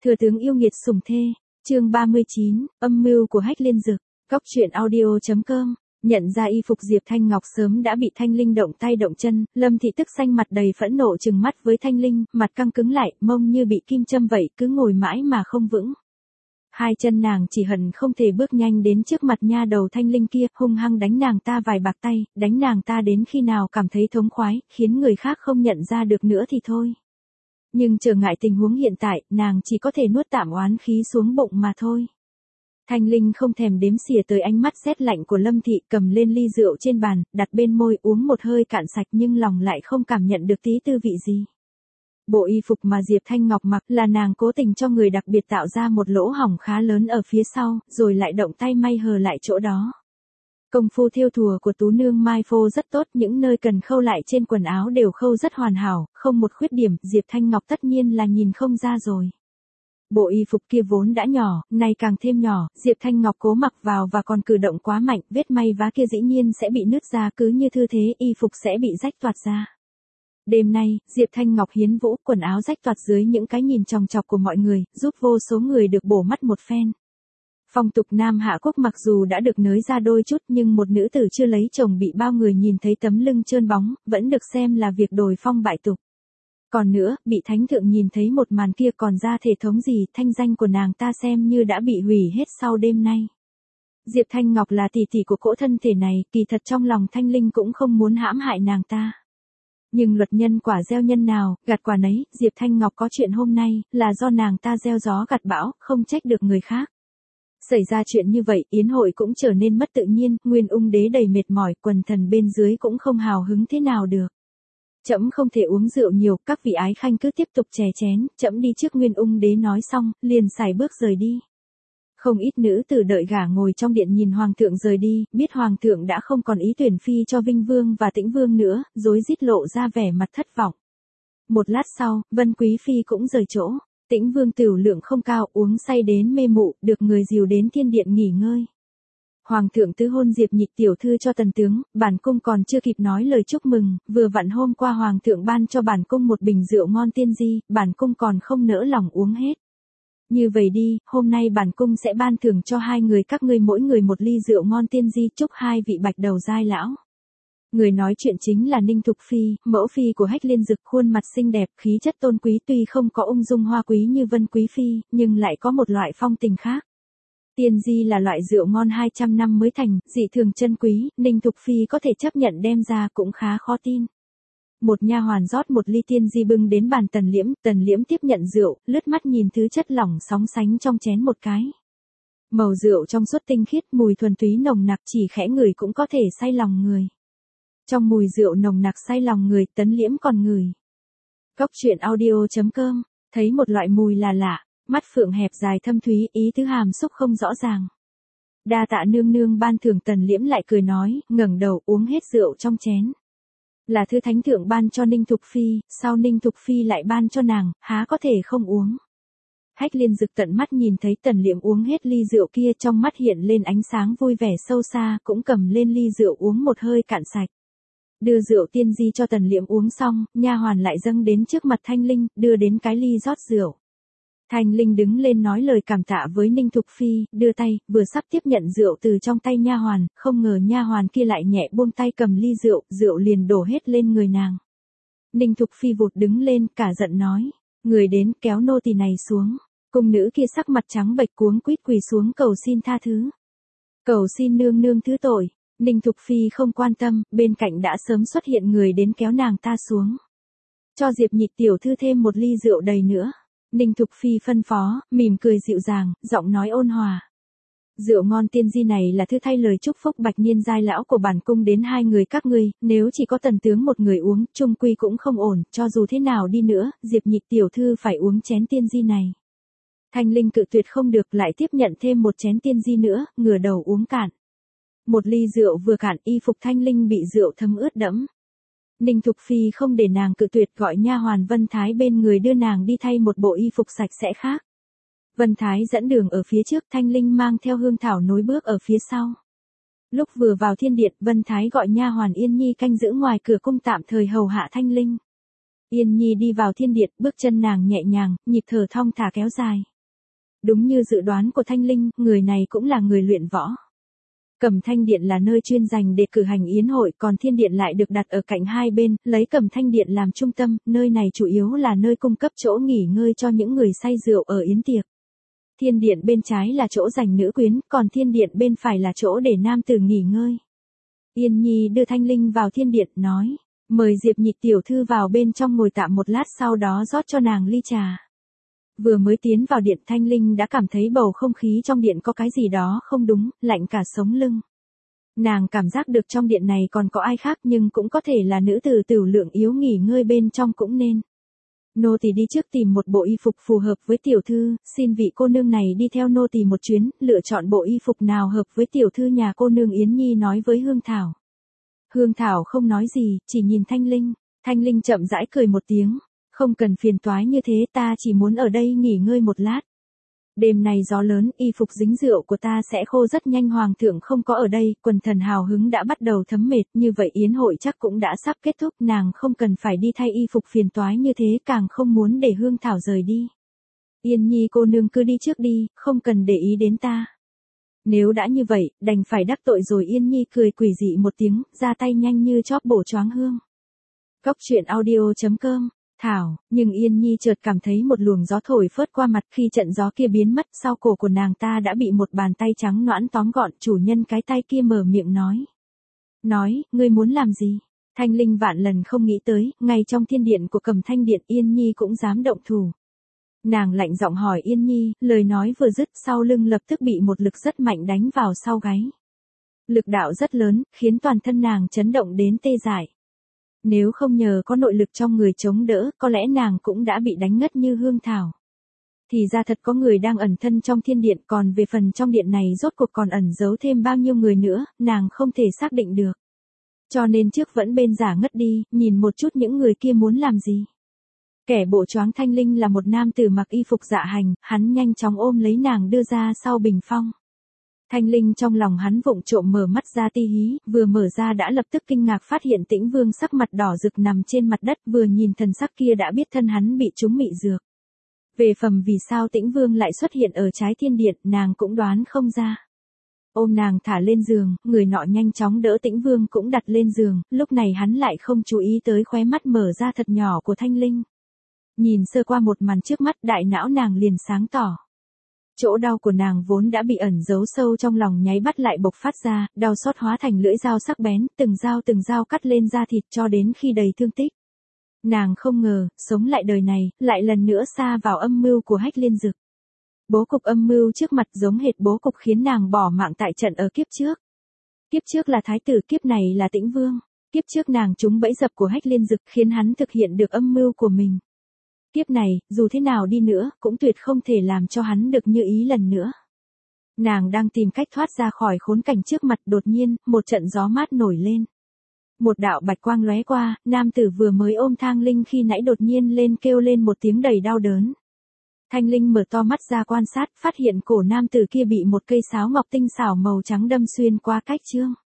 Thừa tướng yêu nghiệt sủng thê, chương 39, âm mưu của Hách Liên Dực, Cóc truyện audio.com. Nhận ra y phục Diệp Thanh Ngọc sớm đã bị Thanh Linh động tay động chân, Lâm Thị tức xanh mặt đầy phẫn nộ trừng mắt với Thanh Linh, mặt căng cứng lại, mông như bị kim châm vậy, cứ ngồi mãi mà không vững. Hai chân nàng chỉ hận không thể bước nhanh đến trước mặt nha đầu Thanh Linh kia, hung hăng đánh nàng ta vài bạc tay, đánh nàng ta đến khi nào cảm thấy thống khoái, khiến người khác không nhận ra được nữa thì thôi. Nhưng trở ngại tình huống hiện tại, nàng chỉ có thể nuốt tạm oán khí xuống bụng mà thôi. Thanh Linh không thèm đếm xỉa tới ánh mắt rét lạnh của Lâm Thị, cầm lên ly rượu trên bàn, đặt bên môi uống một hơi cạn sạch nhưng lòng lại không cảm nhận được tí tư vị gì. Bộ y phục mà Diệp Thanh Ngọc mặc là nàng cố tình cho người đặc biệt tạo ra một lỗ hổng khá lớn ở phía sau, rồi lại động tay may hờ lại chỗ đó. Công phu thêu thùa của Tú Nương Mai Phô rất tốt, những nơi cần khâu lại trên quần áo đều khâu rất hoàn hảo, không một khuyết điểm, Diệp Thanh Ngọc tất nhiên là nhìn không ra rồi. Bộ y phục kia vốn đã nhỏ, nay càng thêm nhỏ, Diệp Thanh Ngọc cố mặc vào và còn cử động quá mạnh, vết may vá kia dĩ nhiên sẽ bị nứt ra, cứ như thư thế y phục sẽ bị rách toạc ra. Đêm nay, Diệp Thanh Ngọc hiến vũ, quần áo rách toạc dưới những cái nhìn chòng chọc của mọi người, giúp vô số người được bổ mắt một phen. Phong tục Nam Hạ Quốc mặc dù đã được nới ra đôi chút nhưng một nữ tử chưa lấy chồng bị bao người nhìn thấy tấm lưng trơn bóng, vẫn được xem là việc đồi phong bại tục. Còn nữa, bị thánh thượng nhìn thấy một màn kia còn ra thể thống gì, thanh danh của nàng ta xem như đã bị hủy hết sau đêm nay. Diệp Thanh Ngọc là tỷ tỷ của cỗ thân thể này, kỳ thật trong lòng Thanh Linh cũng không muốn hãm hại nàng ta. Nhưng luật nhân quả gieo nhân nào, gặt quả nấy, Diệp Thanh Ngọc có chuyện hôm nay, là do nàng ta gieo gió gặt bão, không trách được người khác. Xảy ra chuyện như vậy, yến hội cũng trở nên mất tự nhiên, Nguyên Ung Đế đầy mệt mỏi, quần thần bên dưới cũng không hào hứng thế nào được. Trẫm không thể uống rượu nhiều, các vị ái khanh cứ tiếp tục chè chén, trẫm đi trước. Nguyên Ung Đế nói xong, liền sải bước rời đi. Không ít nữ tử đợi gả ngồi trong điện nhìn hoàng thượng rời đi, biết hoàng thượng đã không còn ý tuyển phi cho Vinh Vương và Tĩnh Vương nữa, rối rít lộ ra vẻ mặt thất vọng. Một lát sau, Vân Quý Phi cũng rời chỗ. Tĩnh Vương tửu lượng không cao, uống say đến mê mụ, được người dìu đến thiên điện nghỉ ngơi. Hoàng thượng tứ hôn Diệp Nhị tiểu thư cho tần tướng, bản cung còn chưa kịp nói lời chúc mừng, vừa vặn hôm qua hoàng thượng ban cho bản cung một bình rượu ngon tiên di, bản cung còn không nỡ lòng uống hết. Như vậy đi, hôm nay bản cung sẽ ban thưởng cho hai người các ngươi mỗi người một ly rượu ngon tiên di, chúc hai vị bạch đầu giai lão. Người nói chuyện chính là Ninh Thục Phi, mẫu phi của Hách Liên Dực, khuôn mặt xinh đẹp, khí chất tôn quý, tuy không có ung dung hoa quý như Vân Quý Phi, nhưng lại có một loại phong tình khác. Tiên di là loại rượu ngon 200 năm mới thành, dị thường chân quý, Ninh Thục Phi có thể chấp nhận đem ra cũng khá khó tin. Một nha hoàn rót một ly tiên di bưng đến bàn Tần Liễm tiếp nhận rượu, lướt mắt nhìn thứ chất lỏng sóng sánh trong chén một cái. Màu rượu trong suốt tinh khiết, mùi thuần túy nồng nặc, chỉ khẽ ngửi cũng có thể say lòng người. Trong mùi rượu nồng nặc say lòng người, Tấn Liễm còn ngửi. Cóc truyện audio.com, thấy một loại mùi là lạ, mắt phượng hẹp dài thâm thúy, ý tứ hàm xúc không rõ ràng. Đa tạ nương nương ban thưởng. Tần Liễm lại cười nói, ngẩng đầu uống hết rượu trong chén. Là thứ thánh thượng ban cho Ninh Thục Phi, sao Ninh Thục Phi lại ban cho nàng, há có thể không uống. Hách Liên Dực tận mắt nhìn thấy Tần Liễm uống hết ly rượu kia, trong mắt hiện lên ánh sáng vui vẻ sâu xa, cũng cầm lên ly rượu uống một hơi cạn sạch. Đưa rượu tiên di cho Tần Liễm uống xong, nha hoàn lại dâng đến trước mặt Thanh Linh, đưa đến cái ly rót rượu. Thanh Linh đứng lên nói lời cảm tạ với Ninh Thục Phi, đưa tay, vừa sắp tiếp nhận rượu từ trong tay nha hoàn, không ngờ nha hoàn kia lại nhẹ buông tay cầm ly rượu, rượu liền đổ hết lên người nàng. Ninh Thục Phi vụt đứng lên, cả giận nói, người đến kéo nô tỳ này xuống. Cung nữ kia sắc mặt trắng bệch cuống quýt quỳ xuống cầu xin tha thứ. Cầu xin nương nương thứ tội. Ninh Thục Phi không quan tâm, bên cạnh đã sớm xuất hiện người đến kéo nàng ta xuống. Cho Diệp Nhị tiểu thư thêm một ly rượu đầy nữa. Ninh Thục Phi phân phó, mỉm cười dịu dàng, giọng nói ôn hòa. Rượu ngon tiên di này là thứ thay lời chúc phúc bạch niên giai lão của bản cung đến hai người các ngươi, nếu chỉ có tần tướng một người uống, chung quy cũng không ổn, cho dù thế nào đi nữa, Diệp Nhị tiểu thư phải uống chén tiên di này. Thanh Linh cự tuyệt không được, lại tiếp nhận thêm một chén tiên di nữa, ngửa đầu uống cạn. Một ly rượu vừa cạn, y phục Thanh Linh bị rượu thấm ướt đẫm. Ninh Thục Phi không để nàng cự tuyệt, gọi nha hoàn Vân Thái bên người đưa nàng đi thay một bộ y phục sạch sẽ khác. Vân Thái dẫn đường ở phía trước, Thanh Linh mang theo Hương Thảo nối bước ở phía sau. Lúc vừa vào thiên điện, Vân Thái gọi nha hoàn Yên Nhi canh giữ ngoài cửa cung tạm thời hầu hạ Thanh Linh. Yên Nhi đi vào thiên điện, bước chân nàng nhẹ nhàng, nhịp thở thong thả kéo dài. Đúng như dự đoán của Thanh Linh, người này cũng là người luyện võ. Cẩm Thanh Điện là nơi chuyên dành để cử hành yến hội, còn Thiên Điện lại được đặt ở cạnh hai bên, lấy Cẩm Thanh Điện làm trung tâm, nơi này chủ yếu là nơi cung cấp chỗ nghỉ ngơi cho những người say rượu ở yến tiệc. Thiên Điện bên trái là chỗ dành nữ quyến, còn Thiên Điện bên phải là chỗ để nam tử nghỉ ngơi. Yên Nhi đưa Thanh Linh vào Thiên Điện, nói, mời Diệp Nhị tiểu thư vào bên trong ngồi tạm một lát, sau đó rót cho nàng ly trà. Vừa mới tiến vào điện, Thanh Linh đã cảm thấy bầu không khí trong điện có cái gì đó không đúng, lạnh cả sống lưng. Nàng cảm giác được trong điện này còn có ai khác, nhưng cũng có thể là nữ tử Tửu Lượng yếu nghỉ ngơi bên trong cũng nên. Nô tỳ đi trước tìm một bộ y phục phù hợp với tiểu thư, xin vị cô nương này đi theo nô tỳ một chuyến, lựa chọn bộ y phục nào hợp với tiểu thư nhà cô nương. Yến Nhi nói với Hương Thảo. Hương Thảo không nói gì, chỉ nhìn Thanh Linh. Thanh Linh chậm rãi cười một tiếng. Không cần phiền toái như thế, ta chỉ muốn ở đây nghỉ ngơi một lát. Đêm này gió lớn, y phục dính rượu của ta sẽ khô rất nhanh. Hoàng thượng không có ở đây, quần thần hào hứng đã bắt đầu thấm mệt, như vậy yến hội chắc cũng đã sắp kết thúc. Nàng không cần phải đi thay y phục phiền toái như thế, càng không muốn để Hương Thảo rời đi. Yên Nhi cô nương cứ đi trước đi, không cần để ý đến ta. Nếu đã như vậy, đành phải đắc tội rồi. Yên Nhi cười quỷ dị một tiếng, ra tay nhanh như chóp bổ choáng Hương. Cóc truyện audio.com Thảo, nhưng Yên Nhi chợt cảm thấy một luồng gió thổi phớt qua mặt. Khi trận gió kia biến mất, sau cổ của nàng ta đã bị một bàn tay trắng nõn tóm gọn. Chủ nhân cái tay kia mở miệng nói, ngươi muốn làm gì? Thanh Linh vạn lần không nghĩ tới, ngay trong thiên điện của Cẩm Thanh Điện Yên Nhi cũng dám động thủ. Nàng lạnh giọng hỏi Yên Nhi, lời nói vừa dứt, sau lưng lập tức bị một lực rất mạnh đánh vào sau gáy. Lực đạo rất lớn, khiến toàn thân nàng chấn động đến tê dại. Nếu không nhờ có nội lực trong người chống đỡ, có lẽ nàng cũng đã bị đánh ngất như Hương Thảo. Thì ra thật có người đang ẩn thân trong thiên điện, còn về phần trong điện này rốt cuộc còn ẩn giấu thêm bao nhiêu người nữa, nàng không thể xác định được. Cho nên trước vẫn bên giả ngất đi, nhìn một chút những người kia muốn làm gì. Kẻ bộ choáng Thanh Linh là một nam tử mặc y phục dạ hành, hắn nhanh chóng ôm lấy nàng đưa ra sau bình phong. Thanh Linh trong lòng hắn vụng trộm mở mắt ra ti hí, vừa mở ra đã lập tức kinh ngạc phát hiện Tĩnh Vương sắc mặt đỏ rực nằm trên mặt đất, vừa nhìn thần sắc kia đã biết thân hắn bị trúng mị dược. Về phần vì sao Tĩnh Vương lại xuất hiện ở trái thiên điện, nàng cũng đoán không ra. Ôm nàng thả lên giường, người nọ nhanh chóng đỡ Tĩnh Vương cũng đặt lên giường, lúc này hắn lại không chú ý tới khóe mắt mở ra thật nhỏ của Thanh Linh. Nhìn sơ qua một màn trước mắt, đại não nàng liền sáng tỏ. Chỗ đau của nàng vốn đã bị ẩn giấu sâu trong lòng nháy mắt lại bộc phát ra, đau xót hóa thành lưỡi dao sắc bén, từng dao cắt lên da thịt cho đến khi đầy thương tích. Nàng không ngờ, sống lại đời này, lại lần nữa sa vào âm mưu của Hách Liên Dực. Bố cục âm mưu trước mặt giống hệt bố cục khiến nàng bỏ mạng tại trận ở kiếp trước. Kiếp trước là thái tử, kiếp này là Tĩnh Vương. Kiếp trước nàng trúng bẫy dập của Hách Liên Dực khiến hắn thực hiện được âm mưu của mình. Kiếp này, dù thế nào đi nữa, cũng tuyệt không thể làm cho hắn được như ý lần nữa. Nàng đang tìm cách thoát ra khỏi khốn cảnh trước mặt, đột nhiên, một trận gió mát nổi lên. Một đạo bạch quang lóe qua, nam tử vừa mới ôm Thang Linh khi nãy đột nhiên lên kêu lên một tiếng đầy đau đớn. Thanh Linh mở to mắt ra quan sát, phát hiện cổ nam tử kia bị một cây sáo ngọc tinh xảo màu trắng đâm xuyên qua cách chương.